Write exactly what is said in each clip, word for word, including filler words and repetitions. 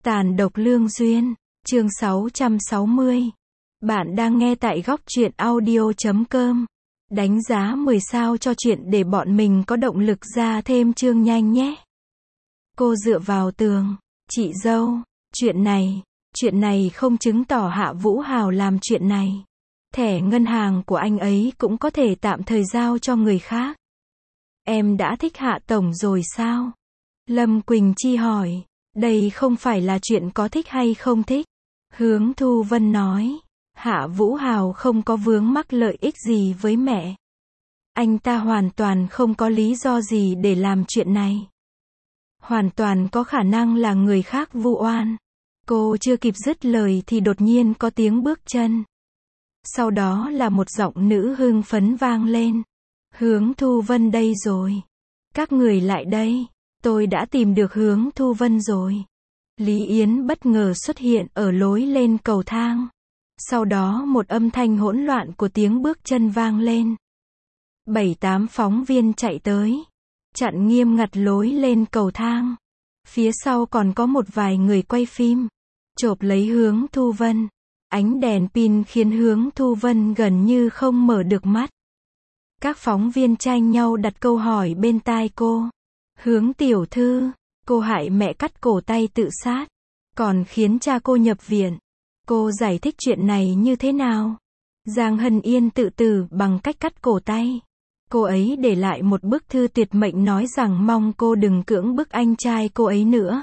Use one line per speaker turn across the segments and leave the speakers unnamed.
Tàn độc lương duyên, chương sáu trăm sáu mươi. Bạn đang nghe tại góc truyện audio chấm com. Đánh giá mười sao cho chuyện để bọn mình có động lực ra thêm chương nhanh nhé. Cô dựa vào tường, chị dâu, chuyện này, chuyện này không chứng tỏ Hạ Vũ Hào làm chuyện này. Thẻ ngân hàng của anh ấy cũng có thể tạm thời giao cho người khác. Em đã thích Hạ Tổng rồi sao? Lâm Quỳnh Chi hỏi. Đây không phải là chuyện có thích hay không thích. Hướng Thu Vân nói. Hạ Vũ Hào không có vướng mắc lợi ích gì với mẹ. Anh ta hoàn toàn không có lý do gì để làm chuyện này. Hoàn toàn có khả năng là người khác vu oan. Cô chưa kịp dứt lời thì đột nhiên có tiếng bước chân. Sau đó là một giọng nữ hưng phấn vang lên. Hướng Thu Vân đây rồi. Các người lại đây. Tôi đã tìm được Hướng Thu Vân rồi. Lý Yến bất ngờ xuất hiện ở lối lên cầu thang. Sau đó một âm thanh hỗn loạn của tiếng bước chân vang lên. Bảy tám phóng viên chạy tới. Chặn nghiêm ngặt lối lên cầu thang. Phía sau còn có một vài người quay phim. Chộp lấy Hướng Thu Vân. Ánh đèn pin khiến Hướng Thu Vân gần như không mở được mắt. Các phóng viên tranh nhau đặt câu hỏi bên tai cô. Hướng tiểu thư, cô hại mẹ cắt cổ tay tự sát, còn khiến cha cô nhập viện. Cô giải thích chuyện này như thế nào? Giang Hân Yên tự tử bằng cách cắt cổ tay. Cô ấy để lại một bức thư tuyệt mệnh nói rằng mong cô đừng cưỡng bức anh trai cô ấy nữa.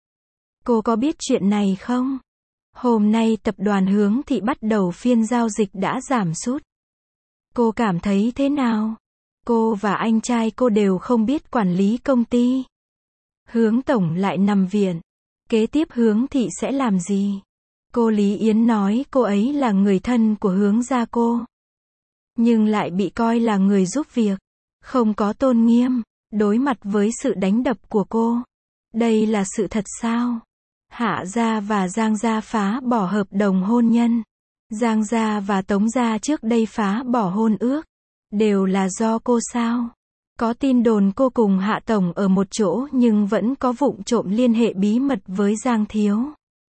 Cô có biết chuyện này không? Hôm nay tập đoàn Hướng Thị bắt đầu phiên giao dịch đã giảm sút. Cô cảm thấy thế nào? Cô và anh trai cô đều không biết quản lý công ty. Hướng Tổng lại nằm viện. Kế tiếp Hướng Thị sẽ làm gì? Cô Lý Yến nói cô ấy là người thân của Hướng gia cô. Nhưng lại bị coi là người giúp việc. Không có tôn nghiêm, đối mặt với sự đánh đập của cô. Đây là sự thật sao? Hạ gia và Giang gia phá bỏ hợp đồng hôn nhân. Giang gia và Tống gia trước đây phá bỏ hôn ước. Đều là do cô sao? Có tin đồn cô cùng Hạ Tổng ở một chỗ nhưng vẫn có vụng trộm liên hệ bí mật với Giang Thiếu.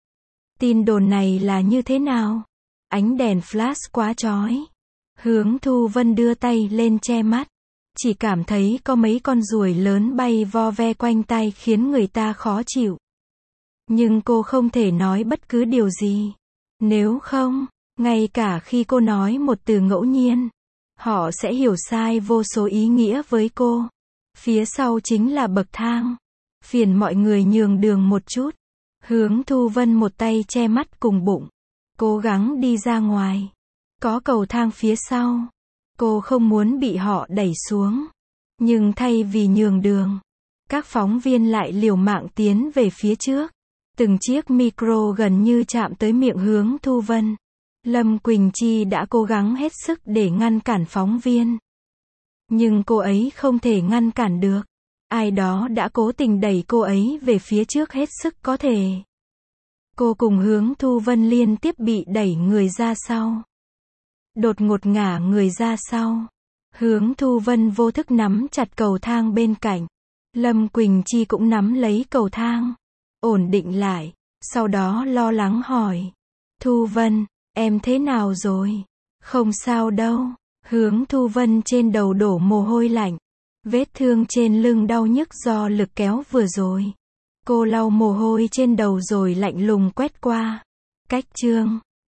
Tin đồn này là như thế nào? Ánh đèn flash quá chói. Hướng Thu Vân đưa tay lên che mắt. Chỉ cảm thấy có mấy con ruồi lớn bay vo ve quanh tay khiến người ta khó chịu. Nhưng cô không thể nói bất cứ điều gì. Nếu không, ngay cả khi cô nói một từ ngẫu nhiên, họ sẽ hiểu sai vô số ý nghĩa với cô. Phía sau chính là bậc thang. Phiền mọi người nhường đường một chút. Hướng Thu Vân một tay che mắt cùng bụng. Cố gắng đi ra ngoài. Có cầu thang phía sau. Cô không muốn bị họ đẩy xuống. Nhưng thay vì nhường đường, các phóng viên lại liều mạng tiến về phía trước. Từng chiếc micro gần như chạm tới miệng Hướng Thu Vân. Lâm Quỳnh Chi đã cố gắng hết sức để ngăn cản phóng viên. Nhưng cô ấy không thể ngăn cản được. Ai đó đã cố tình đẩy cô ấy về phía trước hết sức có thể. Cô cùng Hướng Thu Vân liên tiếp bị đẩy người ra sau. Đột ngột ngả người ra sau. Hướng Thu Vân vô thức nắm chặt cầu thang bên cạnh. Lâm Quỳnh Chi cũng nắm lấy cầu thang. Ổn định lại. Sau đó lo lắng hỏi. Thu Vân, em thế nào rồi? Không sao đâu. Hướng Thu Vân trên đầu đổ mồ hôi lạnh. Vết thương trên lưng đau nhức do lực kéo vừa rồi. Cô lau mồ hôi trên đầu rồi lạnh lùng quét qua. Cách chương.